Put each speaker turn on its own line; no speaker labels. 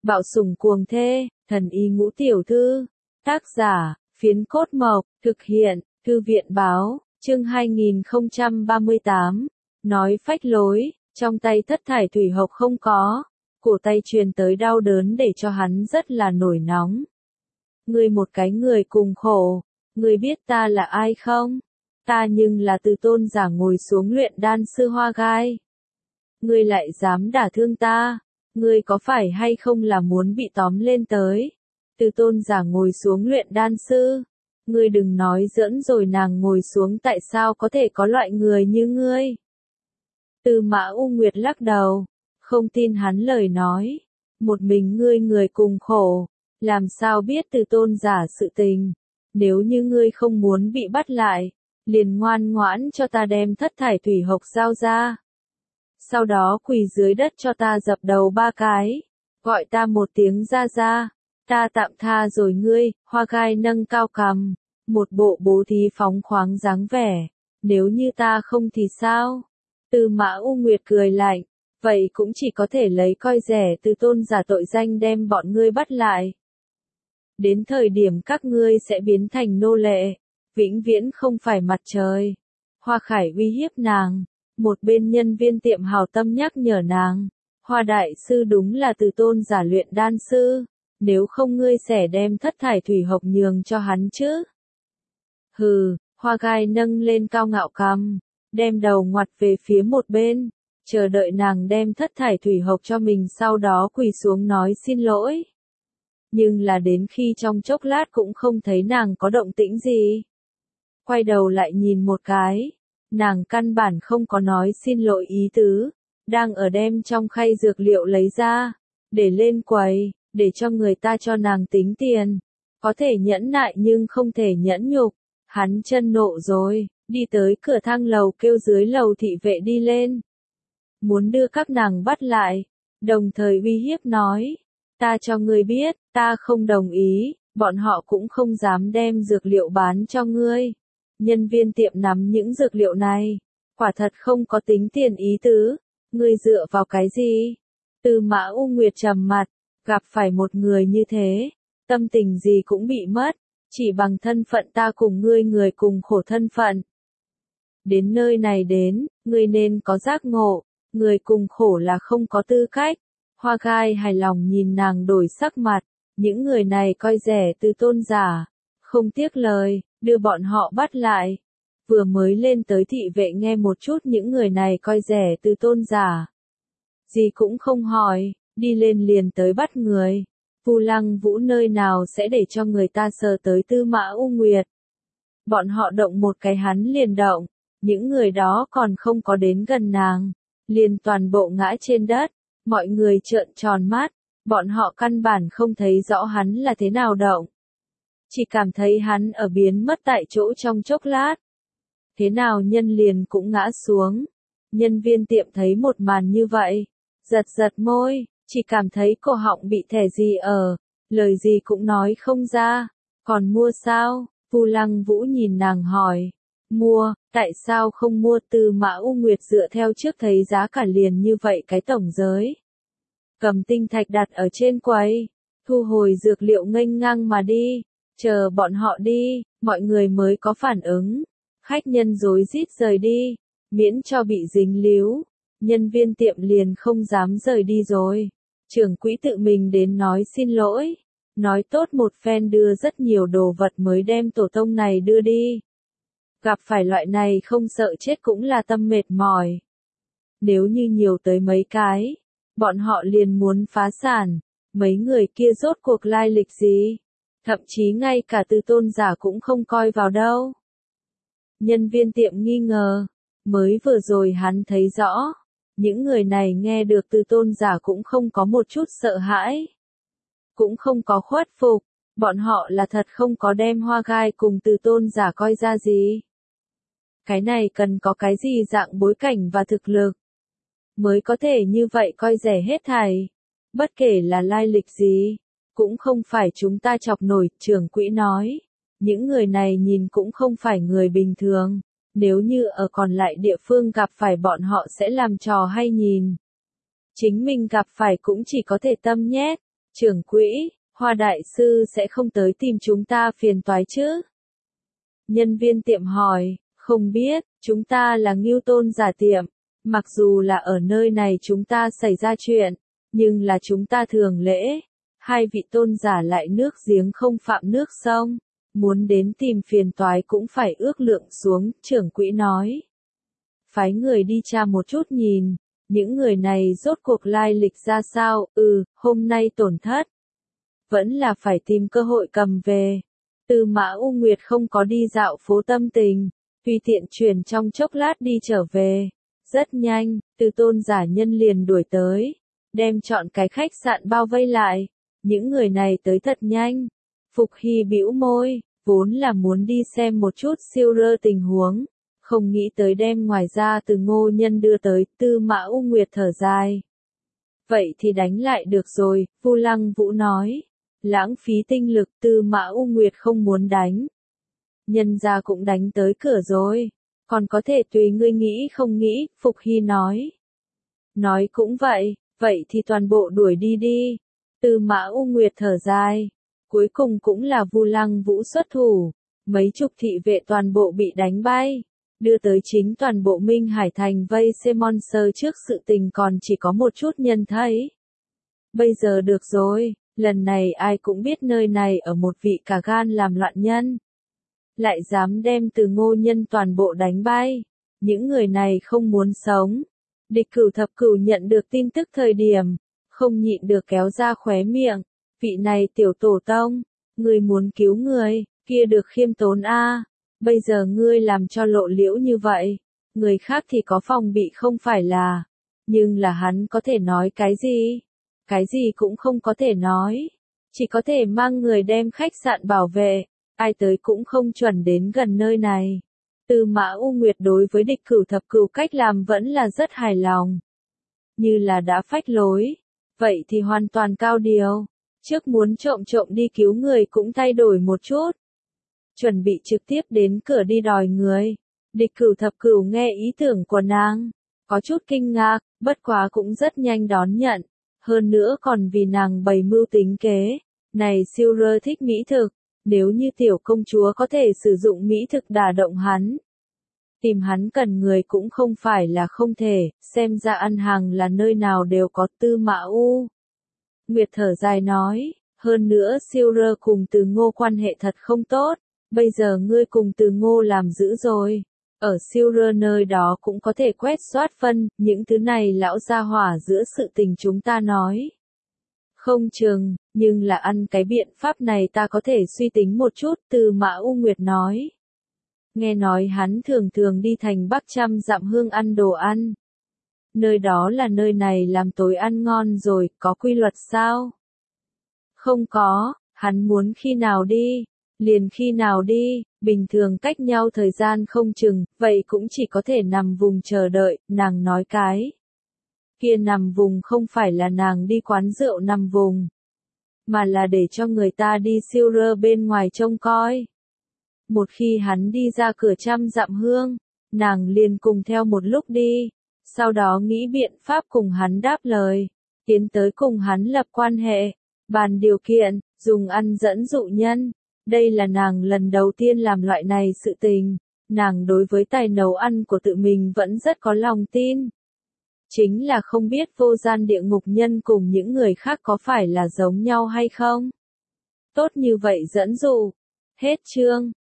Bạo sủng cuồng thê, thần y ngũ tiểu thư. Tác giả, Phiến Cốt Mộc, thực hiện, Thư viện báo, chương 2038. Nói phách lối, trong tay thất thải thủy hộc không có, cổ tay truyền tới đau đớn để cho hắn rất là nổi nóng. Ngươi một cái người cùng khổ, ngươi biết ta là ai không? Ta nhưng là Từ Tôn giả ngồi xuống luyện đan sư Hoa Gai. Ngươi lại dám đả thương ta, ngươi có phải hay không là muốn bị tóm lên tới? Từ Tôn giả ngồi xuống luyện đan sư. Ngươi đừng nói giỡn rồi, nàng ngồi xuống, tại sao có thể có loại người như ngươi? Tư Mã U Nguyệt lắc đầu, không tin hắn lời nói. Một mình ngươi người cùng khổ, làm sao biết Từ Tôn giả sự tình? Nếu như ngươi không muốn bị bắt lại, liền ngoan ngoãn cho ta đem thất thải thủy hộc giao ra. Sau đó quỳ dưới đất cho ta dập đầu 3 cái, gọi ta một tiếng ra ra, ta tạm tha rồi ngươi. Hoa Gai nâng cao cằm, một bộ bố thí phóng khoáng dáng vẻ. Nếu như ta không thì sao? Tư Mã U Nguyệt cười lạnh, vậy cũng chỉ có thể lấy coi rẻ Từ Tôn giả tội danh đem bọn ngươi bắt lại. Đến thời điểm các ngươi sẽ biến thành nô lệ, vĩnh viễn không phải mặt trời. Hoa Khải uy hiếp nàng, một bên nhân viên tiệm hảo tâm nhắc nhở nàng, Hoa đại sư đúng là Từ Tôn giả luyện đan sư, nếu không ngươi sẽ đem thất thải thủy hộc nhường cho hắn chứ? Hừ, Hoa Gai nâng lên cao ngạo cằm, đem đầu ngoặt về phía một bên, chờ đợi nàng đem thất thải thủy hộc cho mình, sau đó quỳ xuống nói xin lỗi. Nhưng là đến khi trong chốc lát cũng không thấy nàng có động tĩnh gì. Quay đầu lại nhìn một cái, nàng căn bản không có nói xin lỗi ý tứ, đang ở đem trong khay dược liệu lấy ra, để lên quầy, để cho người ta cho nàng tính tiền. Có thể nhẫn nại nhưng không thể nhẫn nhục, hắn chân nộ rồi, đi tới cửa thang lầu kêu dưới lầu thị vệ đi lên. Muốn đưa các nàng bắt lại, đồng thời uy hiếp nói, ta cho ngươi biết, ta không đồng ý, bọn họ cũng không dám đem dược liệu bán cho ngươi. Nhân viên tiệm nắm những dược liệu này, quả thật không có tính tiền ý tứ, ngươi dựa vào cái gì? Tư Mã U Nguyệt trầm mặt, gặp phải một người như thế, tâm tình gì cũng bị mất, chỉ bằng thân phận ta cùng ngươi người cùng khổ thân phận. Đến nơi này đến, ngươi nên có giác ngộ, người cùng khổ là không có tư cách. Hoa Gai hài lòng nhìn nàng đổi sắc mặt, những người này coi rẻ Từ Tôn giả, không tiếc lời, đưa bọn họ bắt lại. Vừa mới lên tới thị vệ nghe một chút những người này coi rẻ Từ Tôn giả, gì cũng không hỏi, đi lên liền tới bắt người. Vu Lăng Vũ nơi nào sẽ để cho người ta sờ tới Tư Mã U Nguyệt? Bọn họ động một cái hắn liền động, những người đó còn không có đến gần nàng, liền toàn bộ ngã trên đất. Mọi người trợn tròn mắt, bọn họ căn bản không thấy rõ hắn là thế nào động. Chỉ cảm thấy hắn ở biến mất tại chỗ trong chốc lát. Thế nào nhân liền cũng ngã xuống. Nhân viên tiệm thấy một màn như vậy, giật giật môi, chỉ cảm thấy cổ họng bị thẻ gì ở, lời gì cũng nói không ra. Còn mua sao? Vu Lăng Vũ nhìn nàng hỏi. Mua, tại sao không mua? Tư Mã U Nguyệt dựa theo trước thấy giá cả liền như vậy cái tổng giới. Cầm tinh thạch đặt ở trên quầy, thu hồi dược liệu nghênh ngang mà đi, chờ bọn họ đi, mọi người mới có phản ứng. Khách nhân rối rít rời đi, miễn cho bị dính líu, nhân viên tiệm liền không dám rời đi rồi. Trưởng quỹ tự mình đến nói xin lỗi, nói tốt một phen đưa rất nhiều đồ vật mới đem tổ tông này đưa đi. Gặp phải loại này không sợ chết cũng là tâm mệt mỏi. Nếu như nhiều tới mấy cái, bọn họ liền muốn phá sản, mấy người kia rốt cuộc lai lịch gì? Thậm chí ngay cả Từ Tôn giả cũng không coi vào đâu. Nhân viên tiệm nghi ngờ, mới vừa rồi hắn thấy rõ, những người này nghe được Từ Tôn giả cũng không có một chút sợ hãi, cũng không có khuất phục, bọn họ là thật không có đem Hoa Gai cùng Từ Tôn giả coi ra gì. Cái này cần có cái gì dạng bối cảnh và thực lực, mới có thể như vậy coi rẻ hết thảy. Bất kể là lai lịch gì, cũng không phải chúng ta chọc nổi. Trưởng quỹ nói, những người này nhìn cũng không phải người bình thường, nếu như ở còn lại địa phương gặp phải bọn họ sẽ làm trò hay nhìn. Chính mình gặp phải cũng chỉ có thể tâm nhét, Trưởng quỹ, Hoa đại sư sẽ không tới tìm chúng ta phiền toái chứ? Nhân viên tiệm hỏi, không biết, chúng ta là Ngưu Tôn giả tiệm. Mặc dù là ở nơi này chúng ta xảy ra chuyện, nhưng là chúng ta thường lễ. Hai vị tôn giả lại nước giếng không phạm nước sông. Muốn đến tìm phiền toái cũng phải ước lượng xuống, trưởng quỹ nói. Phái người đi tra một chút nhìn, những người này rốt cuộc lai lịch ra sao, hôm nay tổn thất. Vẫn là phải tìm cơ hội cầm về. Tư Mã U Nguyệt không có đi dạo phố tâm tình, tùy tiện chuyển trong chốc lát đi trở về. Rất nhanh, Từ Tôn giả nhân liền đuổi tới, đem chọn cái khách sạn bao vây lại. Những người này tới thật nhanh. Phục Hy bĩu môi, vốn là muốn đi xem một chút siêu rơ tình huống, không nghĩ tới đem ngoài ra từ Ngô Nhân đưa tới. Tư Mã U Nguyệt thở dài. Vậy thì đánh lại được rồi, Vu Lăng Vũ nói. Lãng phí tinh lực. Tư Mã U Nguyệt không muốn đánh. Nhân gia cũng đánh tới cửa rồi, còn có thể tùy ngươi nghĩ không nghĩ, Phục Hy nói. Nói cũng vậy, vậy thì toàn bộ đuổi đi đi. Tư Mã U Nguyệt thở dài. Cuối cùng cũng là Vu Lăng Vũ xuất thủ. Mấy chục thị vệ toàn bộ bị đánh bay. Đưa tới chính toàn bộ Minh Hải Thành vây xem monster trước sự tình còn chỉ có một chút nhân thấy. Bây giờ được rồi, lần này ai cũng biết nơi này ở một vị cả gan làm loạn nhân. Lại dám đem Từ Ngô Nhân toàn bộ đánh bay. Những người này không muốn sống. Địch Cửu Thập Cửu nhận được tin tức thời điểm, không nhịn được kéo ra khóe miệng. Vị này tiểu tổ tông, người muốn cứu người, kia được khiêm tốn a. Bây giờ ngươi làm cho lộ liễu như vậy, người khác thì có phòng bị không phải là, nhưng là hắn có thể nói cái gì? Cái gì cũng không có thể nói, chỉ có thể mang người đem khách sạn bảo vệ, ai tới cũng không chuẩn đến gần nơi này. Tư Mã U Nguyệt đối với Địch Cửu Thập Cửu cách làm vẫn là rất hài lòng. Như là đã phách lối, vậy thì hoàn toàn cao điều. Trước muốn trộm trộm đi cứu người cũng thay đổi một chút. Chuẩn bị trực tiếp đến cửa đi đòi người. Địch Cửu Thập Cửu nghe ý tưởng của nàng, có chút kinh ngạc, bất quá cũng rất nhanh đón nhận. Hơn nữa còn vì nàng bày mưu tính kế. Này siêu rơ thích mỹ thực, nếu như tiểu công chúa có thể sử dụng mỹ thực đả động hắn. Tìm hắn cần người cũng không phải là không thể, xem ra ăn hàng là nơi nào đều có. Tư Mã U Nguyệt thở dài nói, hơn nữa siêu rơ cùng Từ Ngô quan hệ thật không tốt, bây giờ ngươi cùng Từ Ngô làm dữ rồi. Ở siêu rơ nơi đó cũng có thể quét soát phân, những thứ này lão gia hỏa giữa sự tình chúng ta nói. Không chừng, nhưng là ăn cái biện pháp này ta có thể suy tính một chút. Tư Mã U Nguyệt nói. Nghe nói hắn thường thường đi thành Bắc trăm dặm hương ăn đồ ăn. Nơi đó là nơi này làm tối ăn ngon rồi, có quy luật sao? Không có, hắn muốn khi nào đi, liền khi nào đi, bình thường cách nhau thời gian không chừng, vậy cũng chỉ có thể nằm vùng chờ đợi, nàng nói cái. Kia nằm vùng không phải là nàng đi quán rượu nằm vùng, mà là để cho người ta đi siêu rơ bên ngoài trông coi. Một khi hắn đi ra cửa trăm dặm hương, nàng liền cùng theo một lúc đi, sau đó nghĩ biện pháp cùng hắn đáp lời, tiến tới cùng hắn lập quan hệ, bàn điều kiện, dùng ăn dẫn dụ nhân. Đây là nàng lần đầu tiên làm loại này sự tình, nàng đối với tài nấu ăn của tự mình vẫn rất có lòng tin. Chính là không biết vô gian địa ngục nhân cùng những người khác có phải là giống nhau hay không? Tốt như vậy dẫn dụ. Hết chương.